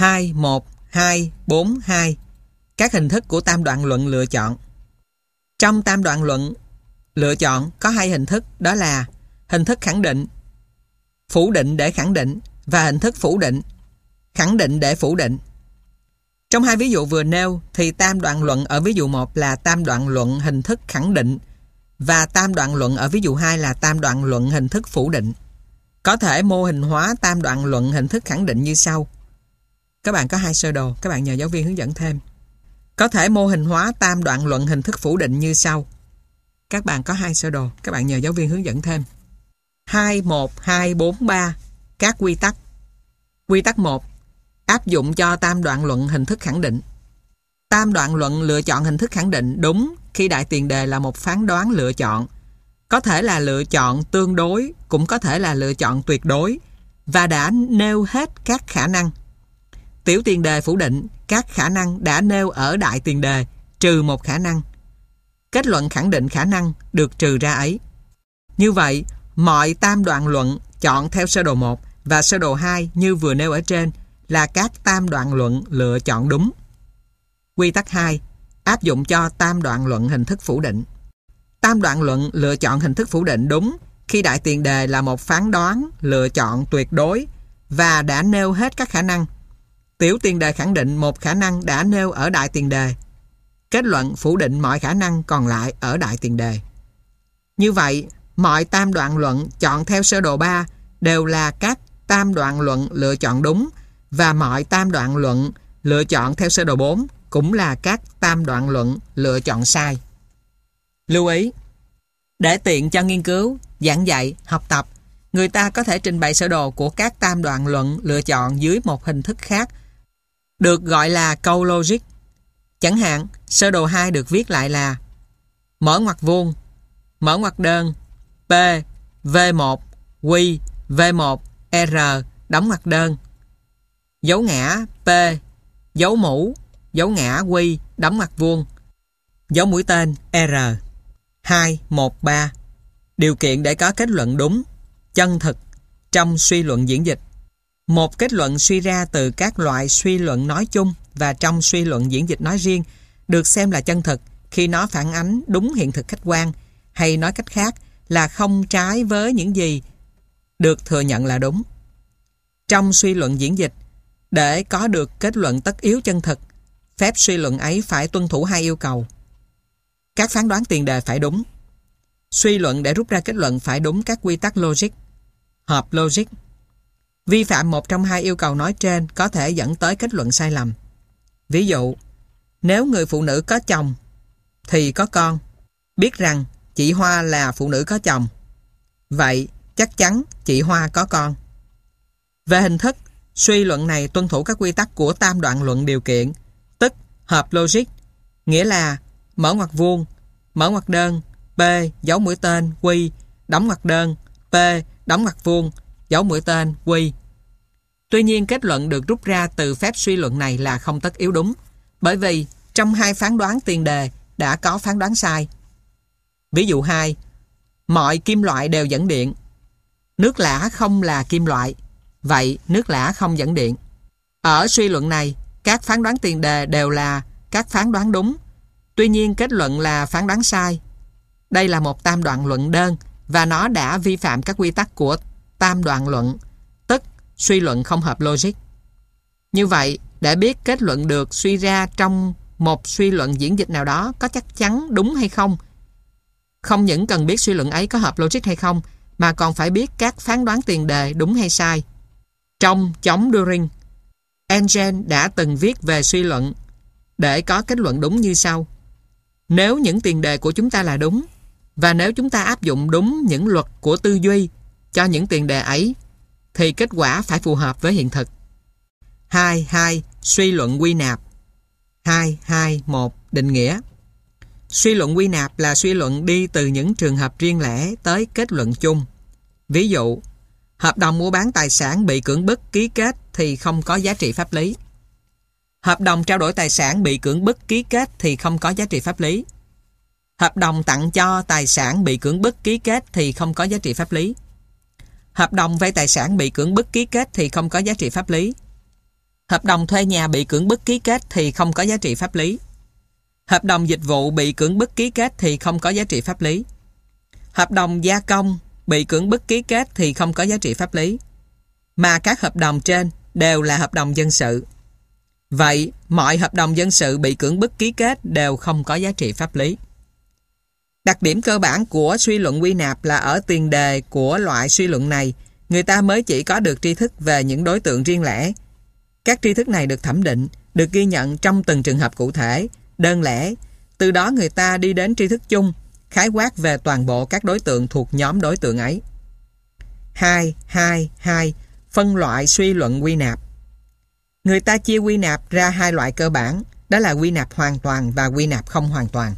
2, 1, 2, 4, 2. Các hình thức của tam đoạn luận lựa chọn. Trong tam đoạn luận lựa chọn có hai hình thức, đó là hình thức khẳng định, phủ định để khẳng định, và hình thức phủ định, khẳng định để phủ định. Trong hai ví dụ vừa nêu thì tam đoạn luận ở ví dụ 1 là tam đoạn luận hình thức khẳng định và tam đoạn luận ở ví dụ 2 là tam đoạn luận hình thức phủ định. Có thể mô hình hóa tam đoạn luận hình thức khẳng định như sau. Các bạn có hai sơ đồ, các bạn nhờ giáo viên hướng dẫn thêm. Có thể mô hình hóa tam đoạn luận hình thức phủ định như sau. Các bạn có hai sơ đồ, các bạn nhờ giáo viên hướng dẫn thêm. 2, 1, 2, 4, 3. Các quy tắc. Quy tắc 1. Áp dụng cho tam đoạn luận hình thức khẳng định. Tam đoạn luận lựa chọn hình thức khẳng định đúng khi đại tiền đề là một phán đoán lựa chọn. Có thể là lựa chọn tương đối, cũng có thể là lựa chọn tuyệt đối, và đã nêu hết các khả năng. Tiểu tiền đề phủ định các khả năng đã nêu ở đại tiền đề, trừ một khả năng. Kết luận khẳng định khả năng được trừ ra ấy. Như vậy, mọi tam đoạn luận chọn theo sơ đồ 1 và sơ đồ 2 như vừa nêu ở trên là các tam đoạn luận lựa chọn đúng. Quy tắc 2. Áp dụng cho tam đoạn luận hình thức phủ định. Tam đoạn luận lựa chọn hình thức phủ định đúng khi đại tiền đề là một phán đoán lựa chọn tuyệt đối và đã nêu hết các khả năng. Tiểu tiền đề khẳng định một khả năng đã nêu ở đại tiền đề. Kết luận phủ định mọi khả năng còn lại ở đại tiền đề. Như vậy, mọi tam đoạn luận chọn theo sơ đồ 3 đều là các tam đoạn luận lựa chọn đúng, và mọi tam đoạn luận lựa chọn theo sơ đồ 4 cũng là các tam đoạn luận lựa chọn sai. Lưu ý, để tiện cho nghiên cứu, giảng dạy, học tập, người ta có thể trình bày sơ đồ của các tam đoạn luận lựa chọn dưới một hình thức khác, được gọi là câu logic. Chẳng hạn, sơ đồ 2 được viết lại là mở ngoặc vuông, mở ngoặc đơn, P, V1, Q, V1, R, đóng ngoặc đơn. Dấu ngã P, dấu mũ, dấu ngã Q, đóng ngoặc vuông. Dấu mũi tên R. 2, 1, 3. Điều kiện để có kết luận đúng, chân thực trong suy luận diễn dịch. Một kết luận suy ra từ các loại suy luận nói chung và trong suy luận diễn dịch nói riêng được xem là chân thực khi nó phản ánh đúng hiện thực khách quan, hay nói cách khác là không trái với những gì được thừa nhận là đúng. Trong suy luận diễn dịch, để có được kết luận tất yếu chân thực, phép suy luận ấy phải tuân thủ hai yêu cầu. Các phán đoán tiền đề phải đúng. Suy luận để rút ra kết luận phải đúng các quy tắc logic, hợp logic. Vi phạm một trong hai yêu cầu nói trên có thể dẫn tới kết luận sai lầm. Ví dụ, nếu người phụ nữ có chồng thì có con, biết rằng chị Hoa là phụ nữ có chồng, vậy chắc chắn chị Hoa có con. Về hình thức, suy luận này tuân thủ các quy tắc của tam đoạn luận điều kiện, tức hợp logic, nghĩa là mở ngoặc vuông, mở ngoặc đơn, P, dấu mũi tên, Q, đóng ngoặc đơn, P, đóng ngoặc vuông, dấu mũi tên, Q. Tuy nhiên, kết luận được rút ra từ phép suy luận này là không tất yếu đúng, bởi vì trong hai phán đoán tiền đề đã có phán đoán sai. Ví dụ 2. Mọi kim loại đều dẫn điện. Nước lã không là kim loại, vậy nước lã không dẫn điện. Ở suy luận này, các phán đoán tiền đề đều là các phán đoán đúng, tuy nhiên kết luận là phán đoán sai. Đây là một tam đoạn luận đơn và nó đã vi phạm các quy tắc của tam đoạn luận, tức suy luận không hợp logic. Như vậy, để biết kết luận được suy ra trong một suy luận diễn dịch nào đó có chắc chắn đúng hay không, không những cần biết suy luận ấy có hợp logic hay không, mà còn phải biết các phán đoán tiền đề đúng hay sai. Trong Chống Turing, Engel đã từng viết về suy luận để có kết luận đúng như sau. Nếu những tiền đề của chúng ta là đúng, và nếu chúng ta áp dụng đúng những luật của tư duy cho những tiền đề ấy, thì kết quả phải phù hợp với hiện thực. 2. Suy luận quy nạp. 2.2.1 Định nghĩa. Suy luận quy nạp là suy luận đi từ những trường hợp riêng lẻ tới kết luận chung. Ví dụ, hợp đồng mua bán tài sản bị cưỡng bức ký kết thì không có giá trị pháp lý. Hợp đồng trao đổi tài sản bị cưỡng bức ký kết thì không có giá trị pháp lý. Hợp đồng tặng cho tài sản bị cưỡng bức ký kết thì không có giá trị pháp lý. Hợp đồng vay tài sản bị cưỡng bức ký kết thì không có giá trị pháp lý. Hợp đồng thuê nhà bị cưỡng bức ký kết thì không có giá trị pháp lý. Hợp đồng dịch vụ bị cưỡng bức ký kết thì không có giá trị pháp lý. Hợp đồng gia công bị cưỡng bức ký kết thì không có giá trị pháp lý. Mà các hợp đồng trên đều là hợp đồng dân sự. Vậy, mọi hợp đồng dân sự bị cưỡng bức ký kết đều không có giá trị pháp lý. Đặc điểm cơ bản của suy luận quy nạp là ở tiền đề của loại suy luận này, người ta mới chỉ có được tri thức về những đối tượng riêng lẻ. Các tri thức này được thẩm định, được ghi nhận trong từng trường hợp cụ thể, đơn lẻ. Từ đó người ta đi đến tri thức chung, khái quát về toàn bộ các đối tượng thuộc nhóm đối tượng ấy. 2. Phân loại suy luận quy nạp. Người ta chia quy nạp ra hai loại cơ bản, đó là quy nạp hoàn toàn và quy nạp không hoàn toàn.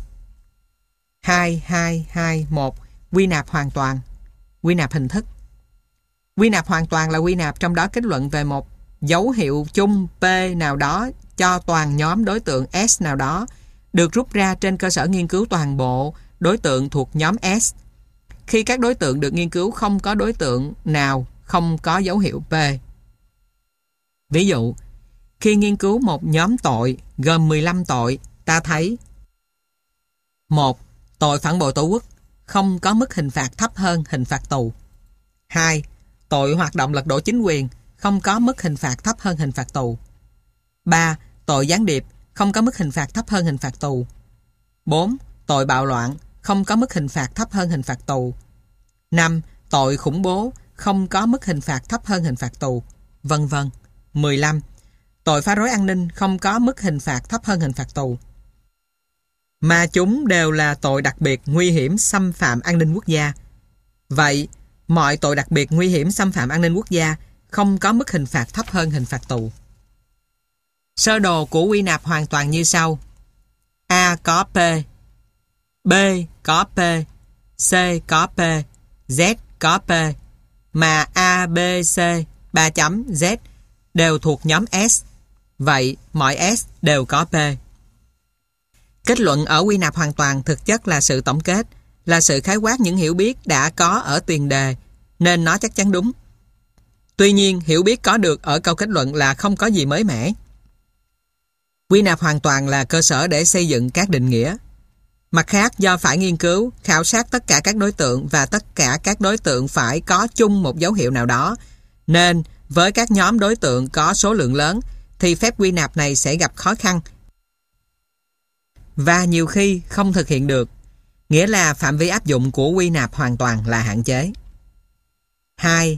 1. Quy nạp hoàn toàn. Quy nạp hình thức. Quy nạp hoàn toàn là quy nạp trong đó kết luận về một dấu hiệu chung P nào đó cho toàn nhóm đối tượng S nào đó, được rút ra trên cơ sở nghiên cứu toàn bộ đối tượng thuộc nhóm S. Khi các đối tượng được nghiên cứu không có đối tượng nào không có dấu hiệu P. Ví dụ, khi nghiên cứu một nhóm tội gồm 15 tội, ta thấy: 1. Tội phản bội Tổ quốc không có mức hình phạt thấp hơn hình phạt tù. 2. Tội hoạt động lật đổ chính quyền không có mức hình phạt thấp hơn hình phạt tù. 3. Tội gián điệp không có mức hình phạt thấp hơn hình phạt tù. 4. Tội bạo loạn không có mức hình phạt thấp hơn hình phạt tù. 5. Tội khủng bố không có mức hình phạt thấp hơn hình phạt tù, vân vân. 15. Tội phá rối an ninh không có mức hình phạt thấp hơn hình phạt tù. Mà chúng đều là tội đặc biệt nguy hiểm xâm phạm an ninh quốc gia. Vậy, mọi tội đặc biệt nguy hiểm xâm phạm an ninh quốc gia không có mức hình phạt thấp hơn hình phạt tù. Sơ đồ của quy nạp hoàn toàn như sau. A có P, B có P, C có P, Z có P, mà A, B, C, 3 chấm, Z đều thuộc nhóm S. Vậy, mọi S đều có P. Kết luận ở quy nạp hoàn toàn thực chất là sự tổng kết, là sự khái quát những hiểu biết đã có ở tiền đề, nên nó chắc chắn đúng. Tuy nhiên, hiểu biết có được ở câu kết luận là không có gì mới mẻ. Quy nạp hoàn toàn là cơ sở để xây dựng các định nghĩa. Mặt khác, do phải nghiên cứu, khảo sát tất cả các đối tượng và tất cả các đối tượng phải có chung một dấu hiệu nào đó, nên với các nhóm đối tượng có số lượng lớn thì phép quy nạp này sẽ gặp khó khăn và nhiều khi không thực hiện được, nghĩa là phạm vi áp dụng của quy nạp hoàn toàn là hạn chế. 2.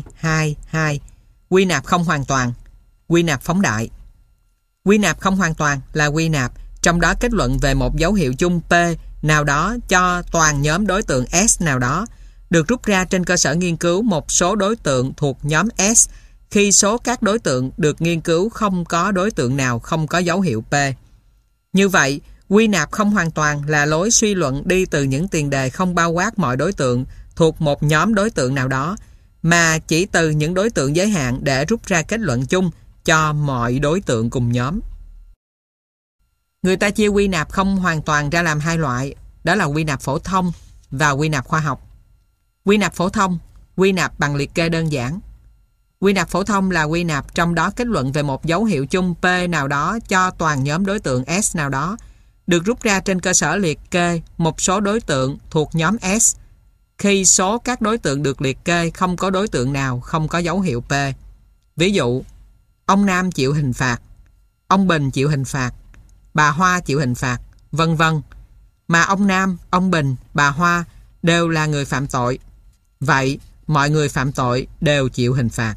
Quy nạp không hoàn toàn. Quy nạp phóng đại. Quy nạp không hoàn toàn là quy nạp trong đó kết luận về một dấu hiệu chung P nào đó cho toàn nhóm đối tượng S nào đó, được rút ra trên cơ sở nghiên cứu một số đối tượng thuộc nhóm S khi số các đối tượng được nghiên cứu không có đối tượng nào không có dấu hiệu P. Như vậy, quy nạp không hoàn toàn là lối suy luận đi từ những tiền đề không bao quát mọi đối tượng thuộc một nhóm đối tượng nào đó, mà chỉ từ những đối tượng giới hạn để rút ra kết luận chung cho mọi đối tượng cùng nhóm. Người ta chia quy nạp không hoàn toàn ra làm hai loại, đó là quy nạp phổ thông và quy nạp khoa học. Quy nạp phổ thông, quy nạp bằng liệt kê đơn giản. Quy nạp phổ thông là quy nạp trong đó kết luận về một dấu hiệu chung P nào đó cho toàn nhóm đối tượng S nào đó, được rút ra trên cơ sở liệt kê một số đối tượng thuộc nhóm S khi số các đối tượng được liệt kê không có đối tượng nào không có dấu hiệu P. Ví dụ, ông Nam chịu hình phạt, ông Bình chịu hình phạt, bà Hoa chịu hình phạt, vân vân. Mà ông Nam, ông Bình, bà Hoa đều là người phạm tội. Vậy, mọi người phạm tội đều chịu hình phạt.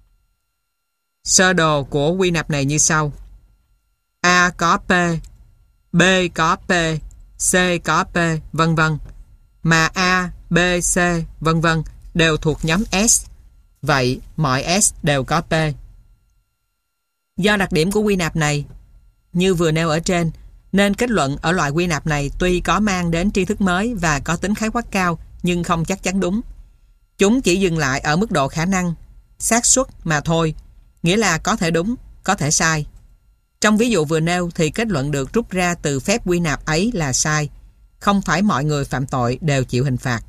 Sơ đồ của quy nạp này như sau. A có P, B có P, C có P, vân vân. Mà A, B, C, vân vân đều thuộc nhóm S. Vậy, mọi S đều có P. Do đặc điểm của quy nạp này, như vừa nêu ở trên, nên kết luận ở loại quy nạp này tuy có mang đến tri thức mới và có tính khái quát cao, nhưng không chắc chắn đúng. Chúng chỉ dừng lại ở mức độ khả năng, xác suất mà thôi, nghĩa là có thể đúng, có thể sai. Trong ví dụ vừa nêu thì kết luận được rút ra từ phép quy nạp ấy là sai. Không phải mọi người phạm tội đều chịu hình phạt.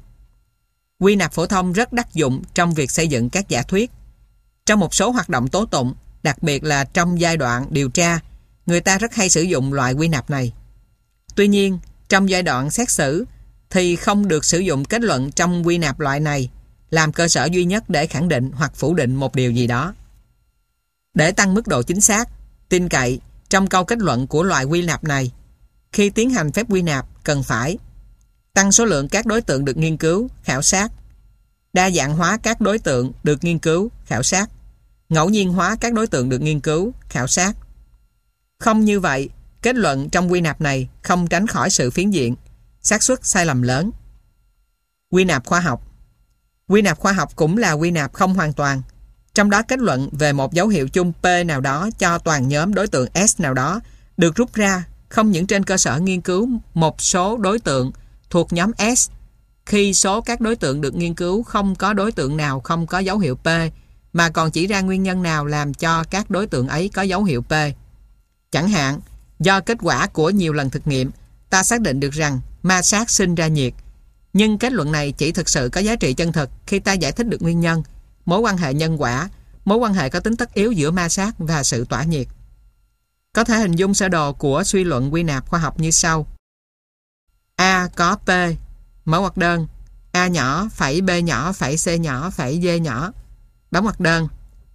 Quy nạp phổ thông rất đắc dụng trong việc xây dựng các giả thuyết. Trong một số hoạt động tố tụng, đặc biệt là trong giai đoạn điều tra, người ta rất hay sử dụng loại quy nạp này. Tuy nhiên, trong giai đoạn xét xử thì không được sử dụng kết luận trong quy nạp loại này làm cơ sở duy nhất để khẳng định hoặc phủ định một điều gì đó. Để tăng mức độ chính xác, tin cậy trong câu kết luận của loại quy nạp này, khi tiến hành phép quy nạp cần phải tăng số lượng các đối tượng được nghiên cứu, khảo sát, đa dạng hóa các đối tượng được nghiên cứu, khảo sát, ngẫu nhiên hóa các đối tượng được nghiên cứu, khảo sát. Không như vậy, kết luận trong quy nạp này không tránh khỏi sự phiến diện, xác suất sai lầm lớn. Quy nạp khoa học. Quy nạp khoa học cũng là quy nạp không hoàn toàn. Trong đó kết luận về một dấu hiệu chung P nào đó cho toàn nhóm đối tượng S nào đó được rút ra không những trên cơ sở nghiên cứu một số đối tượng thuộc nhóm S, khi số các đối tượng được nghiên cứu không có đối tượng nào không có dấu hiệu P, mà còn chỉ ra nguyên nhân nào làm cho các đối tượng ấy có dấu hiệu P. Chẳng hạn, do kết quả của nhiều lần thực nghiệm, ta xác định được rằng ma sát sinh ra nhiệt. Nhưng kết luận này chỉ thực sự có giá trị chân thực khi ta giải thích được nguyên nhân, mối quan hệ nhân quả, mối quan hệ có tính tất yếu giữa ma sát và sự tỏa nhiệt. Có thể hình dung sơ đồ của suy luận quy nạp khoa học như sau. A có P, mở ngoặc đơn, A nhỏ phẩy B nhỏ phẩy C nhỏ phẩy D nhỏ, đóng ngoặc đơn.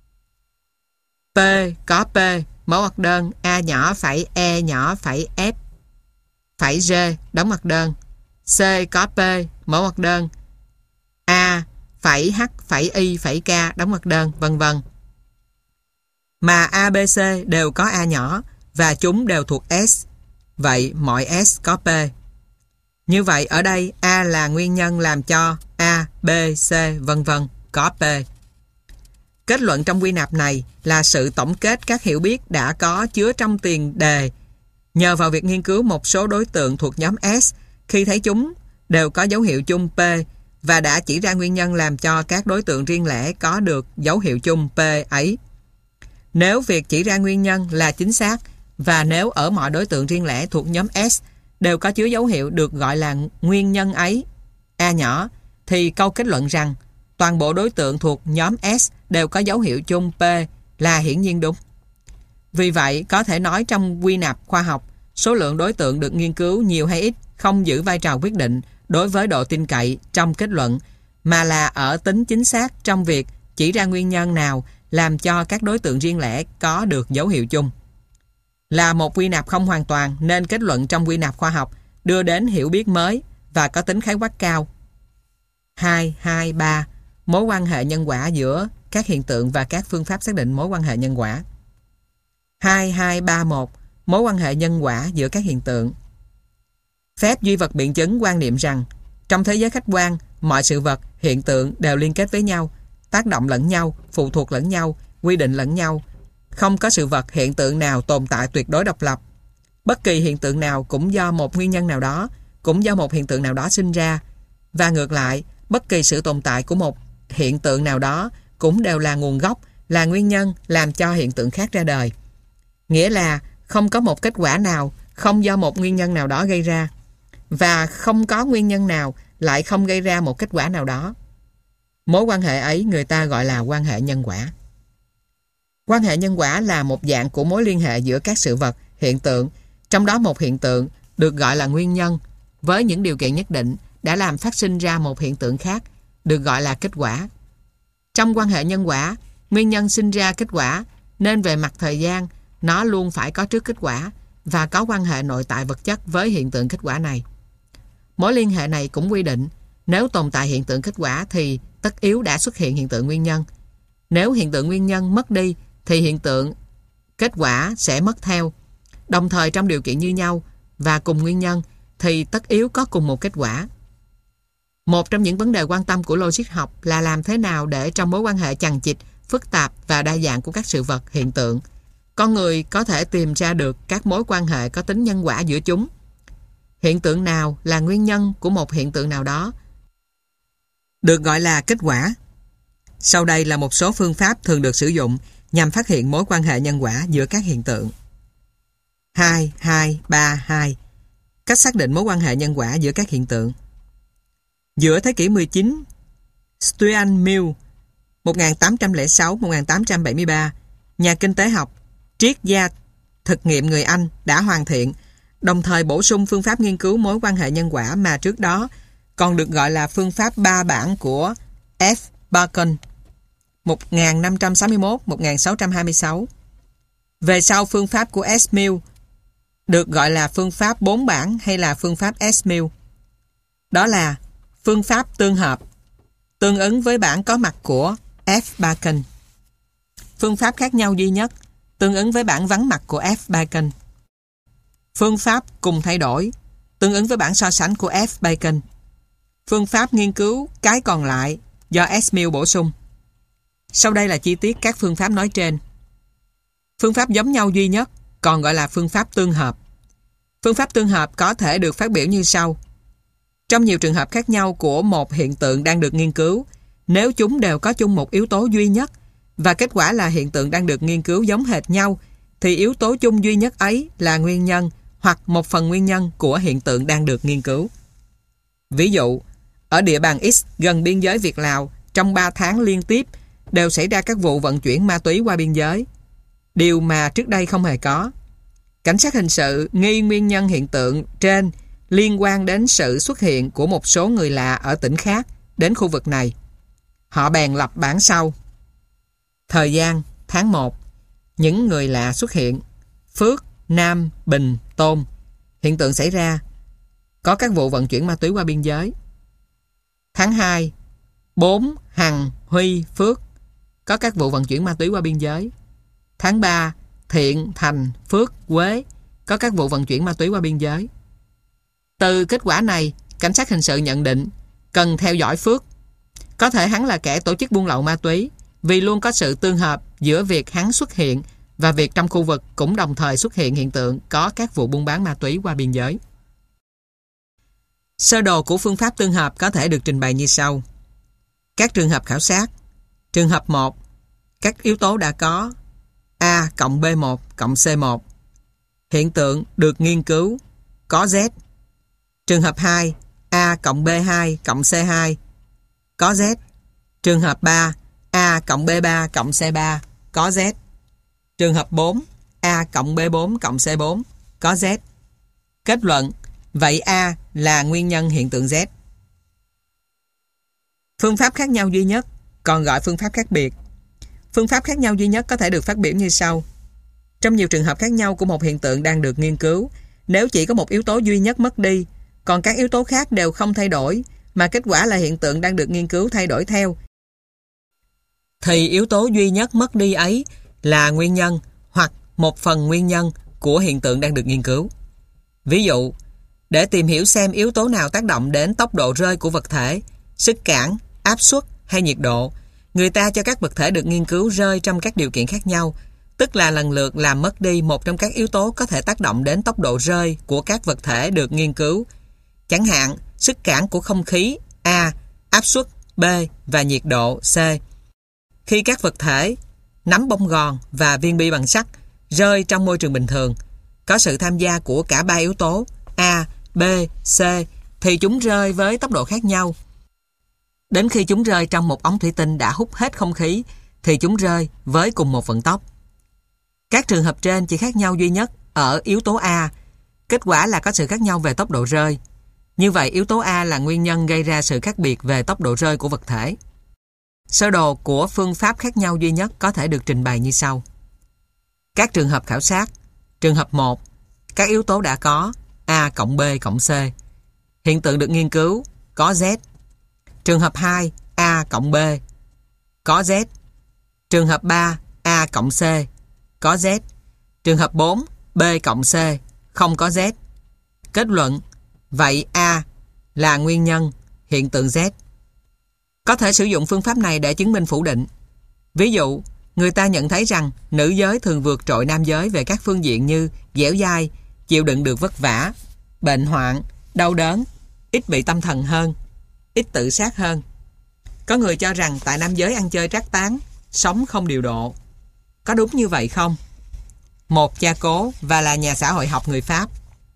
P có P, mở ngoặc đơn, A nhỏ phẩy E nhỏ phẩy F phẩy G, đóng ngoặc đơn. C có P, mở ngoặc đơn, A phẩy H phẩy Y phẩy K, đóng ngoặc đơn, vân vân. Mà A, B, C đều có A nhỏ và chúng đều thuộc S. Vậy mọi S có P. Như vậy ở đây A là nguyên nhân làm cho A, B, C, vân vân có P. Kết luận trong quy nạp này là sự tổng kết các hiểu biết đã có chứa trong tiền đề nhờ vào việc nghiên cứu một số đối tượng thuộc nhóm S khi thấy chúng đều có dấu hiệu chung P và đã chỉ ra nguyên nhân làm cho các đối tượng riêng lẻ có được dấu hiệu chung P ấy. Nếu việc chỉ ra nguyên nhân là chính xác và nếu ở mọi đối tượng riêng lẻ thuộc nhóm S đều có chứa dấu hiệu được gọi là nguyên nhân ấy, A nhỏ, thì câu kết luận rằng toàn bộ đối tượng thuộc nhóm S đều có dấu hiệu chung P là hiển nhiên đúng. Vì vậy, có thể nói trong quy nạp khoa học, số lượng đối tượng được nghiên cứu nhiều hay ít không giữ vai trò quyết định đối với độ tin cậy trong kết luận, mà là ở tính chính xác trong việc chỉ ra nguyên nhân nào làm cho các đối tượng riêng lẻ có được dấu hiệu chung. Là một quy nạp không hoàn toàn nên kết luận trong quy nạp khoa học đưa đến hiểu biết mới và có tính khái quát cao. 2.2.3 Mối quan hệ nhân quả giữa các hiện tượng và các phương pháp xác định mối quan hệ nhân quả. 2.2.3.1 Mối quan hệ nhân quả giữa các hiện tượng. Phép duy vật biện chứng quan niệm rằng trong thế giới khách quan, mọi sự vật, hiện tượng đều liên kết với nhau, tác động lẫn nhau, phụ thuộc lẫn nhau, quy định lẫn nhau. Không có sự vật, hiện tượng nào tồn tại tuyệt đối độc lập. Bất kỳ hiện tượng nào cũng do một nguyên nhân nào đó, cũng do một hiện tượng nào đó sinh ra. Và ngược lại, bất kỳ sự tồn tại của một hiện tượng nào đó cũng đều là nguồn gốc, là nguyên nhân làm cho hiện tượng khác ra đời. Nghĩa là không có một kết quả nào không do một nguyên nhân nào đó gây ra, và không có nguyên nhân nào lại không gây ra một kết quả nào đó. Mối quan hệ ấy người ta gọi là quan hệ nhân quả. Quan hệ nhân quả là một dạng của mối liên hệ giữa các sự vật, hiện tượng, trong đó một hiện tượng được gọi là nguyên nhân, với những điều kiện nhất định đã làm phát sinh ra một hiện tượng khác, được gọi là kết quả. Trong quan hệ nhân quả, nguyên nhân sinh ra kết quả, nên về mặt thời gian, nó luôn phải có trước kết quả và có quan hệ nội tại vật chất với hiện tượng kết quả này. Mối liên hệ này cũng quy định, nếu tồn tại hiện tượng kết quả thì tất yếu đã xuất hiện hiện tượng nguyên nhân. Nếu hiện tượng nguyên nhân mất đi thì hiện tượng kết quả sẽ mất theo. Đồng thời trong điều kiện như nhau và cùng nguyên nhân thì tất yếu có cùng một kết quả. Một trong những vấn đề quan tâm của logic học là làm thế nào để trong mối quan hệ chằng chịt, phức tạp và đa dạng của các sự vật, hiện tượng, con người có thể tìm ra được các mối quan hệ có tính nhân quả giữa chúng. Hiện tượng nào là nguyên nhân của một hiện tượng nào đó được gọi là kết quả. Sau đây là một số phương pháp thường được sử dụng nhằm phát hiện mối quan hệ nhân quả giữa các hiện tượng. 2.2.3.2 Cách xác định mối quan hệ nhân quả giữa các hiện tượng. Giữa thế kỷ 19, Stuart Mill 1806-1873 nhà kinh tế học, triết gia thực nghiệm người Anh đã hoàn thiện, đồng thời bổ sung phương pháp nghiên cứu mối quan hệ nhân quả mà trước đó còn được gọi là phương pháp 3 bản của F. Bacon 1561-1626. Về sau, phương pháp của S. Mill được gọi là phương pháp 4 bản hay là phương pháp S. Mill. Đó là phương pháp tương hợp, tương ứng với bản có mặt của F. Bacon. Phương pháp khác nhau duy nhất, tương ứng với bản vắng mặt của F. Bacon. Phương pháp cùng thay đổi, tương ứng với bản so sánh của F. Bacon. Phương pháp nghiên cứu cái còn lại do S. Mill bổ sung. Sau đây là chi tiết các phương pháp nói trên. Phương pháp giống nhau duy nhất còn gọi là phương pháp tương hợp. Phương pháp tương hợp có thể được phát biểu như sau. Trong nhiều trường hợp khác nhau của một hiện tượng đang được nghiên cứu, nếu chúng đều có chung một yếu tố duy nhất và kết quả là hiện tượng đang được nghiên cứu giống hệt nhau, thì yếu tố chung duy nhất ấy là nguyên nhân hoặc một phần nguyên nhân của hiện tượng đang được nghiên cứu. Ví dụ, ở địa bàn X gần biên giới Việt Lào, trong 3 tháng liên tiếp đều xảy ra các vụ vận chuyển ma túy qua biên giới, điều mà trước đây không hề có. Cảnh sát hình sự nghi nguyên nhân hiện tượng trên liên quan đến sự xuất hiện của một số người lạ ở tỉnh khác đến khu vực này. Họ bèn lập bản sau. Thời gian tháng 1, những người lạ xuất hiện: Phước, Nam, Bình, Tôn. Hiện tượng xảy ra: có các vụ vận chuyển ma túy qua biên giới. Tháng 2, 4, Hằng, Huy, Phước. Có các vụ vận chuyển ma túy qua biên giới. Tháng 3, Thiện, Thành, Phước, Quế. Có các vụ vận chuyển ma túy qua biên giới. Từ kết quả này, cảnh sát hình sự nhận định cần theo dõi Phước. Có thể hắn là kẻ tổ chức buôn lậu ma túy, vì luôn có sự tương hợp giữa việc hắn xuất hiện và việc trong khu vực cũng đồng thời xuất hiện hiện tượng có các vụ buôn bán ma túy qua biên giới. Sơ đồ của phương pháp tương hợp có thể được trình bày như sau. Các trường hợp khảo sát. Trường hợp 1, các yếu tố đã có A cộng B1 cộng C1. Hiện tượng được nghiên cứu có Z. Trường hợp 2, A cộng B2 cộng C2 có Z. Trường hợp 3, A cộng B3 cộng C3 có Z. Trường hợp 4, A cộng B4 cộng C4 có Z. Kết luận, vậy A là nguyên nhân hiện tượng Z. Phương pháp khác nhau duy nhất còn gọi phương pháp khác biệt. Phương pháp khác nhau duy nhất có thể được phát biểu như sau. Trong nhiều trường hợp khác nhau của một hiện tượng đang được nghiên cứu, nếu chỉ có một yếu tố duy nhất mất đi, còn các yếu tố khác đều không thay đổi, mà kết quả là hiện tượng đang được nghiên cứu thay đổi theo, thì yếu tố duy nhất mất đi ấy là nguyên nhân hoặc một phần nguyên nhân của hiện tượng đang được nghiên cứu. Ví dụ, để tìm hiểu xem yếu tố nào tác động đến tốc độ rơi của vật thể, sức cản, áp suất hay nhiệt độ, người ta cho các vật thể được nghiên cứu rơi trong các điều kiện khác nhau, tức là lần lượt làm mất đi một trong các yếu tố có thể tác động đến tốc độ rơi của các vật thể được nghiên cứu. Chẳng hạn, sức cản của không khí A, áp suất B và nhiệt độ C. Khi các vật thể, nắm bông gòn và viên bi bằng sắt rơi trong môi trường bình thường, có sự tham gia của cả 3 yếu tố A, B, C, thì chúng rơi với tốc độ khác nhau. Đến khi chúng rơi trong một ống thủy tinh đã hút hết không khí, thì chúng rơi với cùng một vận tốc. Các trường hợp trên chỉ khác nhau duy nhất ở yếu tố A. Kết quả là có sự khác nhau về tốc độ rơi. Như vậy, yếu tố A là nguyên nhân gây ra sự khác biệt về tốc độ rơi của vật thể. Sơ đồ của phương pháp khác nhau duy nhất có thể được trình bày như sau. Các trường hợp khảo sát. Trường hợp 1, các yếu tố đã có A cộng B cộng C. Hiện tượng được nghiên cứu có Z. Trường hợp 2, A cộng B có Z. Trường hợp 3, A cộng C có Z. Trường hợp 4, B cộng C không có Z. Kết luận, vậy A là nguyên nhân hiện tượng Z. Có thể sử dụng phương pháp này để chứng minh phủ định. Ví dụ, người ta nhận thấy rằng nữ giới thường vượt trội nam giới về các phương diện như dẻo dai, chịu đựng được vất vả, bệnh hoạn, đau đớn, ít bị tâm thần hơn, ít tự sát hơn. Có người cho rằng tại nam giới ăn chơi trác táng, sống không điều độ. Có đúng như vậy không? Một cha cố và là nhà xã hội học người Pháp,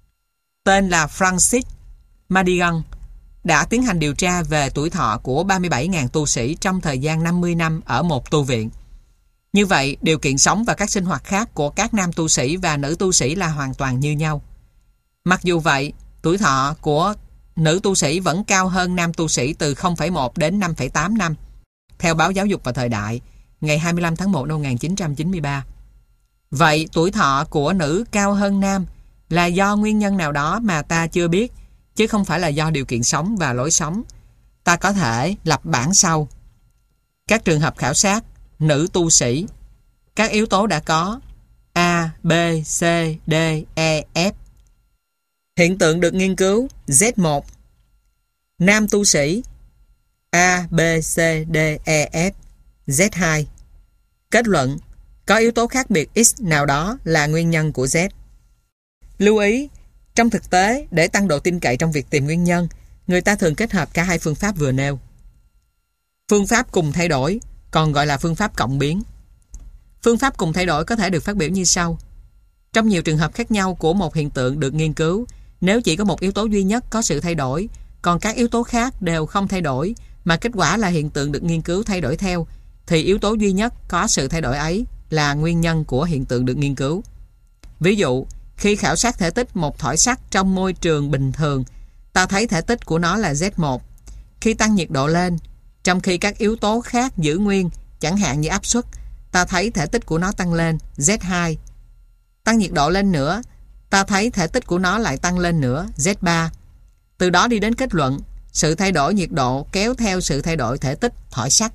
tên là Francis Madigan, đã tiến hành điều tra về tuổi thọ của 37.000 tu sĩ trong thời gian 50 năm ở một tu viện. Như vậy, điều kiện sống và các sinh hoạt khác của các nam tu sĩ và nữ tu sĩ là hoàn toàn như nhau. Mặc dù vậy, tuổi thọ của nữ tu sĩ vẫn cao hơn nam tu sĩ từ 0,1 đến 5,8 năm, theo báo Giáo dục và Thời đại, ngày 25 tháng 1 năm 1993. Vậy, tuổi thọ của nữ cao hơn nam là do nguyên nhân nào đó mà ta chưa biết, chứ không phải là do điều kiện sống và lối sống. Ta có thể lập bảng sau. Các trường hợp khảo sát, nữ tu sĩ. Các yếu tố đã có: A, B, C, D, E, F. Hiện tượng được nghiên cứu: Z1. Nam tu sĩ: A, B, C, D, E, F. Z2. Kết luận: có yếu tố khác biệt X nào đó là nguyên nhân của Z. Lưu ý, trong thực tế, để tăng độ tin cậy trong việc tìm nguyên nhân, người ta thường kết hợp cả hai phương pháp vừa nêu. Phương pháp cùng thay đổi, còn gọi là phương pháp cộng biến. Phương pháp cùng thay đổi có thể được phát biểu như sau. Trong nhiều trường hợp khác nhau của một hiện tượng được nghiên cứu, nếu chỉ có một yếu tố duy nhất có sự thay đổi, còn các yếu tố khác đều không thay đổi, mà kết quả là hiện tượng được nghiên cứu thay đổi theo, thì yếu tố duy nhất có sự thay đổi ấy là nguyên nhân của hiện tượng được nghiên cứu. Ví dụ, khi khảo sát thể tích một thỏi sắt trong môi trường bình thường, ta thấy thể tích của nó là Z1. Khi tăng nhiệt độ lên, trong khi các yếu tố khác giữ nguyên, chẳng hạn như áp suất, ta thấy thể tích của nó tăng lên Z2. Tăng nhiệt độ lên nữa, ta thấy thể tích của nó lại tăng lên nữa Z3. Từ đó đi đến kết luận, sự thay đổi nhiệt độ kéo theo sự thay đổi thể tích thỏi sắt.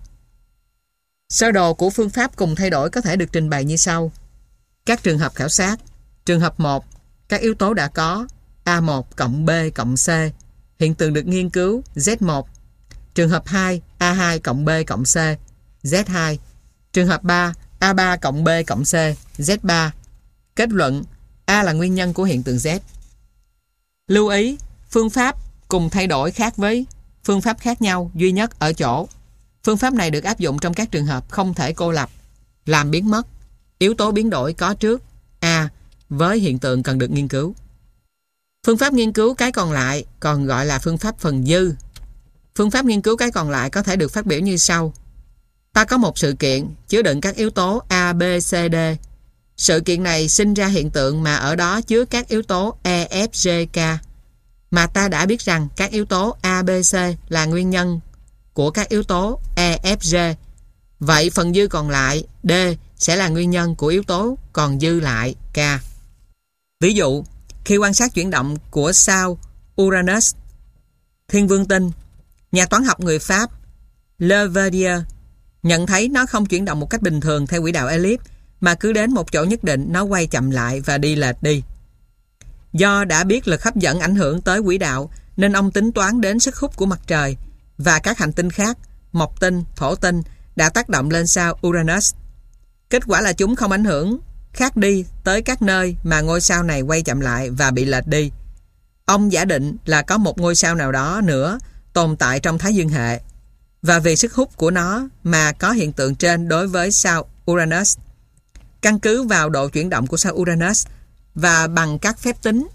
Sơ đồ của phương pháp cùng thay đổi có thể được trình bày như sau. Các trường hợp khảo sát. Trường hợp 1, các yếu tố đã có: A1 cộng B cộng C. Hiện tượng được nghiên cứu: Z1. Trường hợp 2, A2 cộng B cộng C. Z2. Trường hợp 3, A3 cộng B cộng C. Z3. Kết luận: A là nguyên nhân của hiện tượng Z. Lưu ý, phương pháp cùng thay đổi khác với phương pháp khác nhau duy nhất ở chỗ, phương pháp này được áp dụng trong các trường hợp không thể cô lập, làm biến mất yếu tố biến đổi có trước A với hiện tượng cần được nghiên cứu. Phương pháp nghiên cứu cái còn lại còn gọi là phương pháp phần dư. Phương pháp nghiên cứu cái còn lại có thể được phát biểu như sau. Ta có một sự kiện chứa đựng các yếu tố A, B, C, D. Sự kiện này sinh ra hiện tượng mà ở đó chứa các yếu tố E, F, G, K. Mà ta đã biết rằng các yếu tố A, B, C là nguyên nhân của các yếu tố E, F, G. Vậy phần dư còn lại, D, sẽ là nguyên nhân của yếu tố còn dư lại, K. Ví dụ, khi quan sát chuyển động của sao Uranus, thiên vương tinh, nhà toán học người Pháp Le Verdier nhận thấy nó không chuyển động một cách bình thường theo quỹ đạo elip, mà cứ đến một chỗ nhất định nó quay chậm lại và đi lệch đi. Do đã biết lực hấp dẫn ảnh hưởng tới quỹ đạo, nên ông tính toán đến sức hút của mặt trời và các hành tinh khác, mộc tinh, thổ tinh, đã tác động lên sao Uranus. Kết quả là chúng không ảnh hưởng khác đi tới các nơi mà ngôi sao này quay chậm lại và bị lệch đi. Ông giả định là có một ngôi sao nào đó nữa tồn tại trong Thái Dương hệ, và vì sức hút của nó mà có hiện tượng trên đối với sao Uranus. Căn cứ vào độ chuyển động của sao Uranus và bằng các phép tính,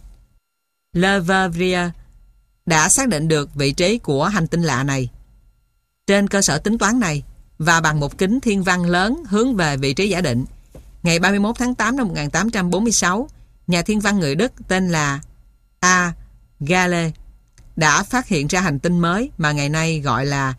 Le Verdier đã xác định được vị trí của hành tinh lạ này. Trên cơ sở tính toán này và bằng một kính thiên văn lớn hướng về vị trí giả định, ngày 31 tháng 8 năm 1846, nhà thiên văn người Đức tên là A. Gale đã phát hiện ra hành tinh mới mà ngày nay gọi là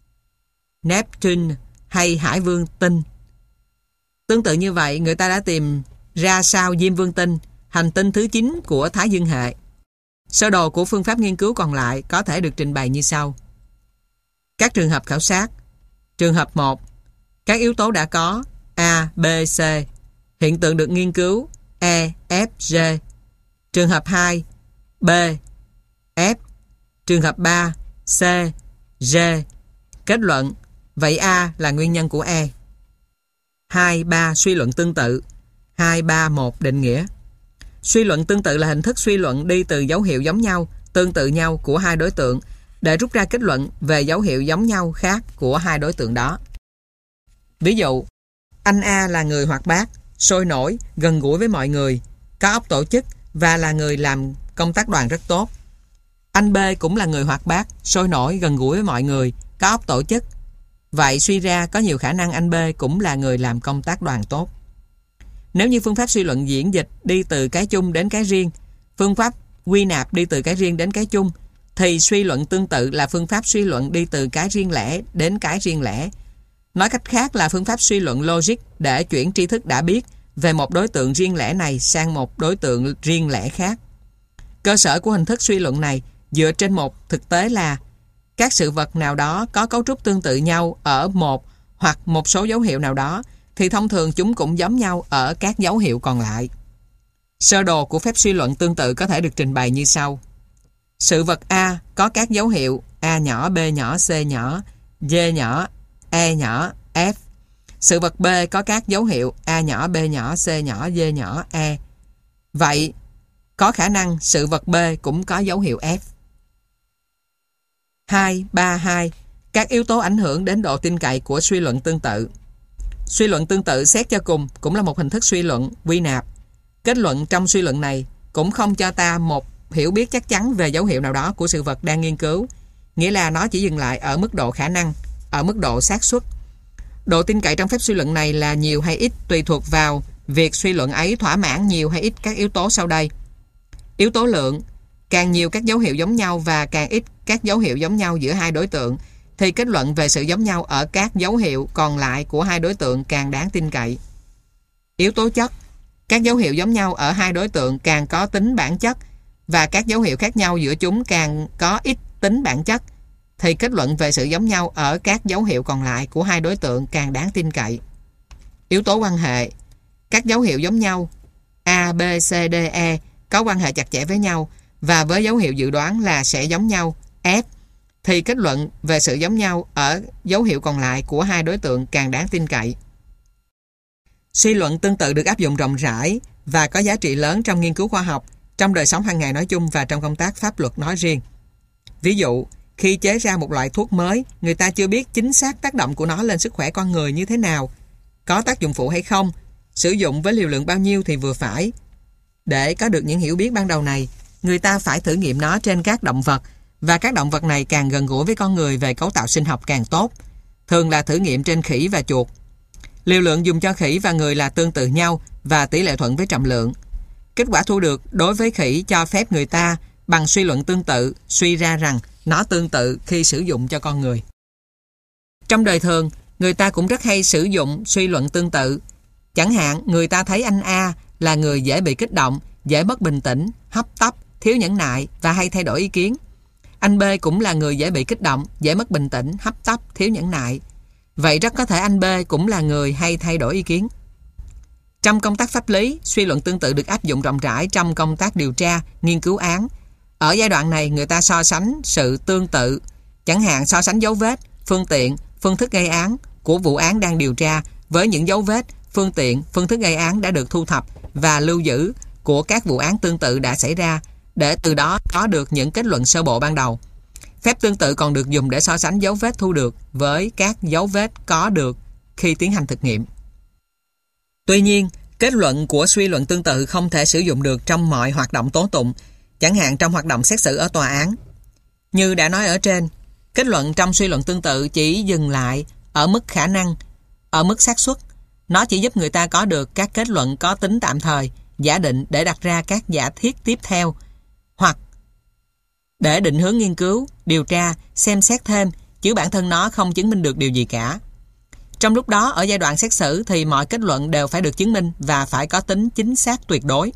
Neptune hay Hải Vương Tinh. Tương tự như vậy, người ta đã tìm ra sao Diêm Vương Tinh, hành tinh thứ 9 của Thái Dương hệ. Sơ đồ của phương pháp nghiên cứu còn lại có thể được trình bày như sau. Các trường hợp khảo sát. Trường hợp 1, các yếu tố đã có A, B, C. Hiện tượng được nghiên cứu E, F, G. Trường hợp 2, B, F. Trường hợp 3, C, G. Kết luận, vậy A là nguyên nhân của E. 2, 3 suy luận tương tự. 2, 3, 1 định nghĩa. Suy luận tương tự là hình thức suy luận đi từ dấu hiệu giống nhau, tương tự nhau của hai đối tượng để rút ra kết luận về dấu hiệu giống nhau khác của hai đối tượng đó. Ví dụ, anh A là người hoạt bát, sôi nổi, gần gũi với mọi người, có óc tổ chức và là người làm công tác đoàn rất tốt. Anh B cũng là người hoạt bát, sôi nổi, gần gũi với mọi người, có óc tổ chức Vậy suy ra có nhiều khả năng anh B cũng là người làm công tác đoàn tốt. Nếu như phương pháp suy luận diễn dịch đi từ cái chung đến cái riêng, phương pháp quy nạp đi từ cái riêng đến cái chung, thì suy luận tương tự là phương pháp suy luận đi từ cái riêng lẻ đến cái riêng lẻ. Nói cách khác là phương pháp suy luận logic để chuyển tri thức đã biết về một đối tượng riêng lẻ này sang một đối tượng riêng lẻ khác. Cơ sở của hình thức suy luận này dựa trên một thực tế là các sự vật nào đó có cấu trúc tương tự nhau ở một hoặc một số dấu hiệu nào đó, thì thông thường chúng cũng giống nhau ở các dấu hiệu còn lại. Sơ đồ của phép suy luận tương tự có thể được trình bày như sau. Sự vật A có các dấu hiệu A nhỏ, B nhỏ, C nhỏ, D nhỏ, E nhỏ, F. Sự vật B có các dấu hiệu A nhỏ, B nhỏ, C nhỏ, D nhỏ, E. Vậy, có khả năng sự vật B cũng có dấu hiệu F. 2.3.2. Các yếu tố ảnh hưởng đến độ tin cậy của suy luận tương tự. Suy luận tương tự xét cho cùng cũng là một hình thức suy luận quy nạp. Kết luận trong suy luận này cũng không cho ta một hiểu biết chắc chắn về dấu hiệu nào đó của sự vật đang nghiên cứu, nghĩa là nó chỉ dừng lại ở mức độ khả năng, ở mức độ xác suất. Độ tin cậy trong phép suy luận này là nhiều hay ít tùy thuộc vào việc suy luận ấy thỏa mãn nhiều hay ít các yếu tố sau đây. Yếu tố lượng, càng nhiều các dấu hiệu giống nhau và càng ít các dấu hiệu giống nhau giữa hai đối tượng, thì kết luận về sự giống nhau ở các dấu hiệu còn lại của hai đối tượng càng đáng tin cậy. Yếu tố chất, các dấu hiệu giống nhau ở hai đối tượng càng có tính bản chất và các dấu hiệu khác nhau giữa chúng càng có ít tính bản chất, thì kết luận về sự giống nhau ở các dấu hiệu còn lại của hai đối tượng càng đáng tin cậy. Yếu tố quan hệ, các dấu hiệu giống nhau A, B, C, D, E có quan hệ chặt chẽ với nhau và với dấu hiệu dự đoán là sẽ giống nhau F, thì kết luận về sự giống nhau ở dấu hiệu còn lại của hai đối tượng càng đáng tin cậy. Suy luận tương tự được áp dụng rộng rãi và có giá trị lớn trong nghiên cứu khoa học, trong đời sống hàng ngày nói chung và trong công tác pháp luật nói riêng. Ví dụ, khi chế ra một loại thuốc mới, người ta chưa biết chính xác tác động của nó lên sức khỏe con người như thế nào, có tác dụng phụ hay không, sử dụng với liều lượng bao nhiêu thì vừa phải. Để có được những hiểu biết ban đầu này, người ta phải thử nghiệm nó trên các động vật, và các động vật này càng gần gũi với con người về cấu tạo sinh học càng tốt, thường là thử nghiệm trên khỉ và chuột. Liều lượng dùng cho khỉ và người là tương tự nhau và tỷ lệ thuận với trọng lượng. Kết quả thu được đối với khỉ cho phép người ta bằng suy luận tương tự suy ra rằng nó tương tự khi sử dụng cho con người. Trong đời thường, người ta cũng rất hay sử dụng suy luận tương tự. Chẳng hạn, người ta thấy anh A là người dễ bị kích động, dễ mất bình tĩnh, hấp tấp, thiếu nhẫn nại và hay thay đổi ý kiến. Anh B cũng là người dễ bị kích động, dễ mất bình tĩnh, hấp tấp, thiếu nhẫn nại. Vậy rất có thể anh B cũng là người hay thay đổi ý kiến. Trong công tác pháp lý, suy luận tương tự được áp dụng rộng rãi trong công tác điều tra, nghiên cứu án. Ở giai đoạn này, người ta so sánh sự tương tự, chẳng hạn so sánh dấu vết, phương tiện, phương thức gây án của vụ án đang điều tra với những dấu vết, phương tiện, phương thức gây án đã được thu thập và lưu giữ của các vụ án tương tự đã xảy ra, để từ đó có được những kết luận sơ bộ ban đầu. Phép tương tự còn được dùng để so sánh dấu vết thu được với các dấu vết có được khi tiến hành thực nghiệm. Tuy nhiên, kết luận của suy luận tương tự không thể sử dụng được trong mọi hoạt động tố tụng, chẳng hạn trong hoạt động xét xử ở tòa án. Như đã nói ở trên, kết luận trong suy luận tương tự chỉ dừng lại ở mức khả năng, ở mức xác suất. Nó chỉ giúp người ta có được các kết luận có tính tạm thời, giả định để đặt ra các giả thiết tiếp theo, hoặc để định hướng nghiên cứu, điều tra, xem xét thêm, chứ bản thân nó không chứng minh được điều gì cả. Trong lúc đó, ở giai đoạn xét xử thì mọi kết luận đều phải được chứng minh và phải có tính chính xác tuyệt đối.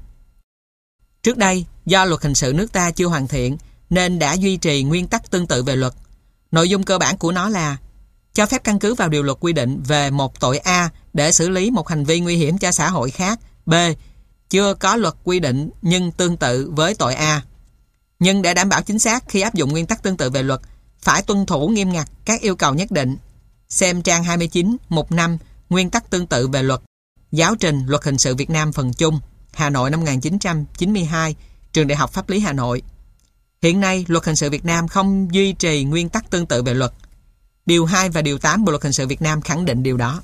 Trước đây, do luật hình sự nước ta chưa hoàn thiện nên đã duy trì nguyên tắc tương tự về luật. Nội dung cơ bản của nó là cho phép căn cứ vào điều luật quy định về một tội A để xử lý một hành vi nguy hiểm cho xã hội khác, B, chưa có luật quy định nhưng tương tự với tội A. Nhưng để đảm bảo chính xác khi áp dụng nguyên tắc tương tự về luật, phải tuân thủ nghiêm ngặt các yêu cầu nhất định. Xem trang 29, mục 5, Nguyên tắc tương tự về luật, Giáo trình Luật hình sự Việt Nam phần chung, Hà Nội năm 1992, Trường Đại học Pháp lý Hà Nội. Hiện nay, Luật hình sự Việt Nam không duy trì nguyên tắc tương tự về luật. Điều 2 và Điều 8 Bộ Luật hình sự Việt Nam khẳng định điều đó.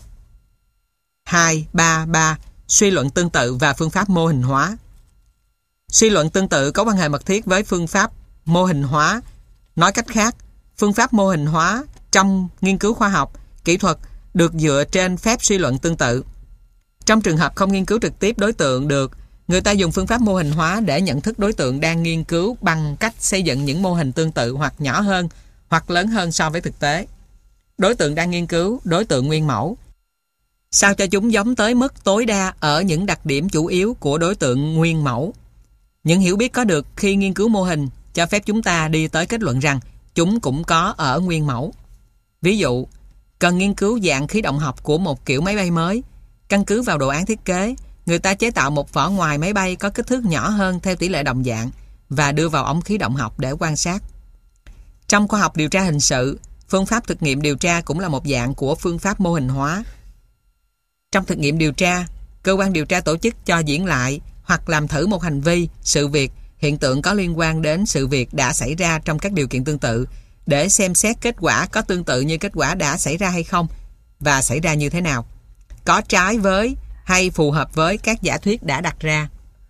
2.3.3. Suy luận tương tự và phương pháp mô hình hóa. Suy luận tương tự có quan hệ mật thiết với phương pháp mô hình hóa. Nói cách khác, phương pháp mô hình hóa trong nghiên cứu khoa học kỹ thuật được dựa trên phép suy luận tương tự. Trong trường hợp không nghiên cứu trực tiếp đối tượng được, người ta dùng phương pháp mô hình hóa để nhận thức đối tượng đang nghiên cứu bằng cách xây dựng những mô hình tương tự hoặc nhỏ hơn hoặc lớn hơn so với thực tế. Đối tượng đang nghiên cứu, đối tượng nguyên mẫu, sao cho chúng giống tới mức tối đa ở những đặc điểm chủ yếu của đối tượng nguyên mẫu. Những hiểu biết có được khi nghiên cứu mô hình cho phép chúng ta đi tới kết luận rằng chúng cũng có ở nguyên mẫu. Ví dụ, cần nghiên cứu dạng khí động học của một kiểu máy bay mới. Căn cứ vào đồ án thiết kế, người ta chế tạo một vỏ ngoài máy bay có kích thước nhỏ hơn theo tỷ lệ đồng dạng và đưa vào ống khí động học để quan sát. Trong khoa học điều tra hình sự, phương pháp thực nghiệm điều tra cũng là một dạng của phương pháp mô hình hóa. Trong thực nghiệm điều tra, cơ quan điều tra tổ chức cho diễn lại hoặc làm thử một hành vi, sự việc, hiện tượng có liên quan đến sự việc đã xảy ra trong các điều kiện tương tự để xem xét kết quả có tương tự như kết quả đã xảy ra hay không và xảy ra như thế nào, có trái với hay phù hợp với các giả thuyết đã đặt ra.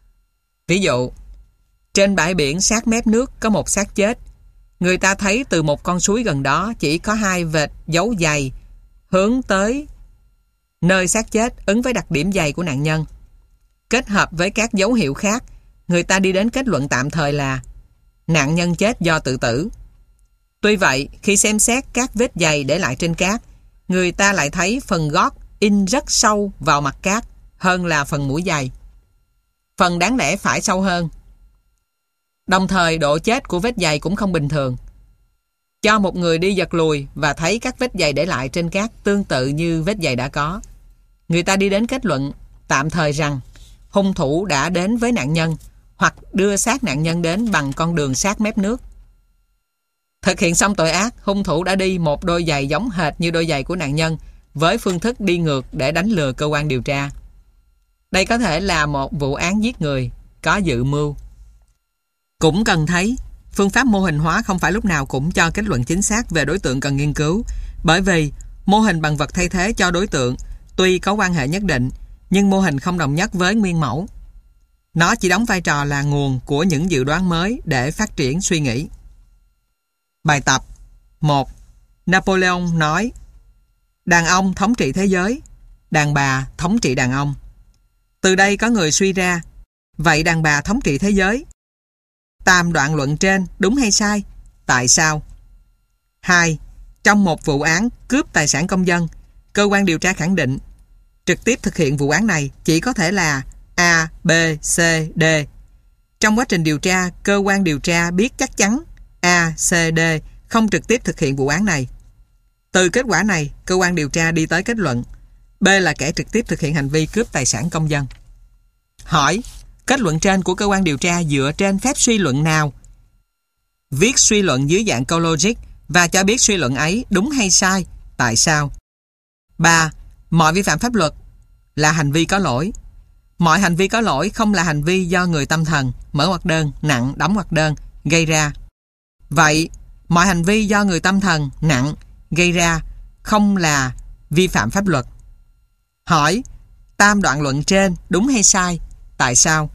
Ví dụ, trên bãi biển sát mép nước có một xác chết. Người ta thấy từ một con suối gần đó chỉ có 2 vệt dấu giày hướng tới nơi xác chết ứng với đặc điểm giày của nạn nhân. Kết hợp với các dấu hiệu khác, người ta đi đến kết luận tạm thời là nạn nhân chết do tự tử. Tuy vậy, khi xem xét các vết giày để lại trên cát, người ta lại thấy phần gót in rất sâu vào mặt cát hơn là phần mũi giày. Phần đáng lẽ phải sâu hơn. Đồng thời, độ chết của vết giày cũng không bình thường. Cho một người đi giật lùi và thấy các vết giày để lại trên cát tương tự như vết giày đã có, người ta đi đến kết luận tạm thời rằng hung thủ đã đến với nạn nhân hoặc đưa xác nạn nhân đến bằng con đường sát mép nước. Thực hiện xong tội ác, hung thủ đã đi một đôi giày giống hệt như đôi giày của nạn nhân với phương thức đi ngược để đánh lừa cơ quan điều tra. Đây có thể là một vụ án giết người có dự mưu. Cũng cần thấy, phương pháp mô hình hóa không phải lúc nào cũng cho kết luận chính xác về đối tượng cần nghiên cứu, bởi vì mô hình bằng vật thay thế cho đối tượng tuy có quan hệ nhất định, nhưng mô hình không đồng nhất với nguyên mẫu. Nó chỉ đóng vai trò là nguồn của những dự đoán mới để phát triển suy nghĩ. Bài tập 1. Napoleon nói: đàn ông thống trị thế giới, đàn bà thống trị đàn ông. Từ đây có người suy ra, vậy đàn bà thống trị thế giới. Tam đoạn luận trên đúng hay sai? Tại sao? 2. Trong một vụ án cướp tài sản công dân, cơ quan điều tra khẳng định trực tiếp thực hiện vụ án này chỉ có thể là A, B, C, D. Trong quá trình điều tra, cơ quan điều tra biết chắc chắn A, C, D không trực tiếp thực hiện vụ án này. Từ kết quả này, cơ quan điều tra đi tới kết luận B là kẻ trực tiếp thực hiện hành vi cướp tài sản công dân. Hỏi: kết luận trên của cơ quan điều tra dựa trên phép suy luận nào? Viết suy luận dưới dạng câu logic và cho biết suy luận ấy đúng hay sai, tại sao? 3. Mọi vi phạm pháp luật là hành vi có lỗi. Mọi hành vi có lỗi không là hành vi do người tâm thần, mở ngoặc đơn, nặng, đóng ngoặc đơn, gây ra. Vậy, mọi hành vi do người tâm thần, nặng, gây ra không là vi phạm pháp luật. Hỏi: tam đoạn luận trên đúng hay sai, tại sao?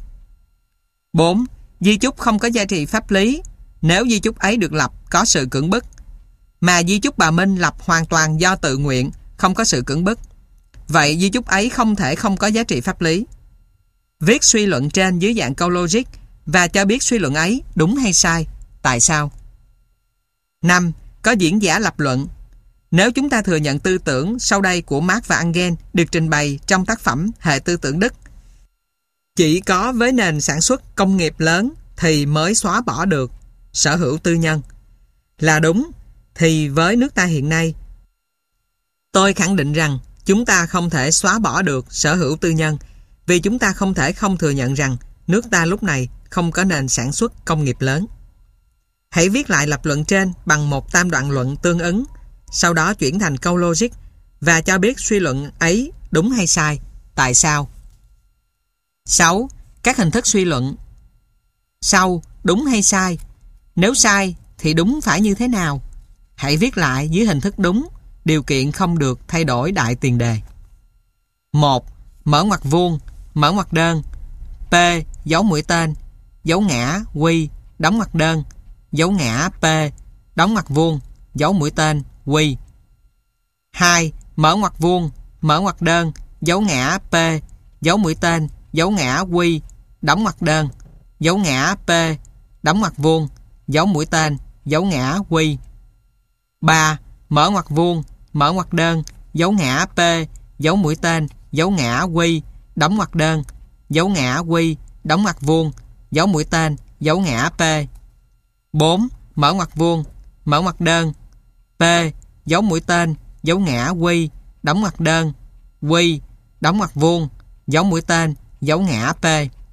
4. Di chúc không có giá trị pháp lý nếu di chúc ấy được lập có sự cưỡng bức, mà di chúc bà Minh lập hoàn toàn do tự nguyện, không có sự cưỡng bức. Vậy di chúc ấy không thể không có giá trị pháp lý. Viết suy luận trên dưới dạng câu logic và cho biết suy luận ấy đúng hay sai, tại sao? 5. Có diễn giả lập luận. Nếu chúng ta thừa nhận tư tưởng sau đây của Marx và Engels được trình bày trong tác phẩm Hệ tư tưởng Đức, chỉ có với nền sản xuất công nghiệp lớn thì mới xóa bỏ được sở hữu tư nhân, là đúng, thì với nước ta hiện nay, tôi khẳng định rằng chúng ta không thể xóa bỏ được sở hữu tư nhân, vì chúng ta không thể không thừa nhận rằng nước ta lúc này không có nền sản xuất công nghiệp lớn. Hãy viết lại lập luận trên bằng một tam đoạn luận tương ứng, sau đó chuyển thành câu logic và cho biết suy luận ấy đúng hay sai, tại sao. 6. Các hình thức suy luận. Sau, đúng hay sai? Nếu sai thì đúng phải như thế nào? Hãy viết lại dưới hình thức đúng, điều kiện không được thay đổi đại tiền đề. 1. Mở ngoặc vuông, mở ngoặc đơn, P, dấu mũi tên, dấu ngã, Q, đóng ngoặc đơn, dấu ngã, P, đóng ngoặc vuông, dấu mũi tên, Q. 2. Mở ngoặc vuông, mở ngoặc đơn, dấu ngã P, dấu mũi tên, dấu ngã Q, đóng ngoặc đơn, dấu ngã P, đóng ngoặc vuông, dấu mũi tên, dấu ngã Q. 3. Mở ngoặc vuông, mở ngoặc đơn, dấu ngã P, dấu mũi tên, dấu ngã Q, đóng ngoặc đơn, dấu ngã Q, đóng ngoặc vuông, dấu mũi tên, dấu ngã P. 4. Mở ngoặc vuông, mở ngoặc đơn, P, dấu mũi tên, dấu ngã Q, đóng ngoặc đơn, Q, đóng ngoặc vuông, dấu mũi tên, dấu ngã P.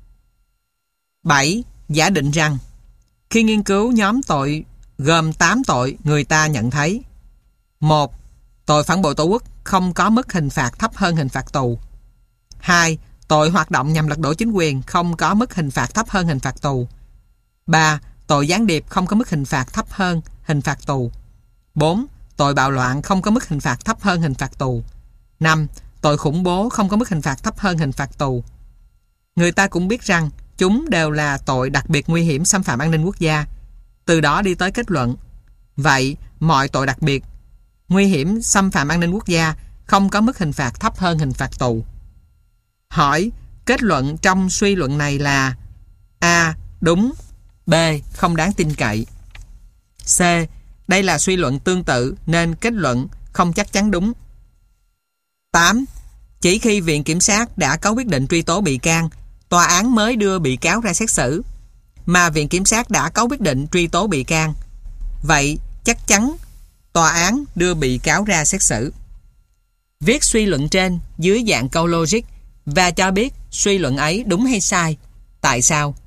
7. Giả định rằng khi nghiên cứu nhóm tội gồm 8 tội người ta nhận thấy: 1. Tội phản bội Tổ quốc không có mức hình phạt thấp hơn hình phạt tù. 2. Tội hoạt động nhằm lật đổ chính quyền không có mức hình phạt thấp hơn hình phạt tù. 3. Tội gián điệp không có mức hình phạt thấp hơn hình phạt tù. 4. Tội bạo loạn không có mức hình phạt thấp hơn hình phạt tù. 5. Tội khủng bố không có mức hình phạt thấp hơn hình phạt tù. Người ta cũng biết rằng chúng đều là tội đặc biệt nguy hiểm xâm phạm an ninh quốc gia. Từ đó đi tới kết luận: vậy mọi tội đặc biệt nguy hiểm xâm phạm an ninh quốc gia không có mức hình phạt thấp hơn hình phạt tù. Hỏi: kết luận trong suy luận này là A. Đúng, B. Không đáng tin cậy. C. Đây là suy luận tương tự nên kết luận không chắc chắn đúng. 8. Chỉ khi Viện Kiểm sát đã có quyết định truy tố bị can, tòa án mới đưa bị cáo ra xét xử. Mà Viện Kiểm sát đã có quyết định truy tố bị can, vậy chắc chắn tòa án đưa bị cáo ra xét xử. Viết suy luận trên dưới dạng câu logic và cho biết suy luận ấy đúng hay sai. Tại sao?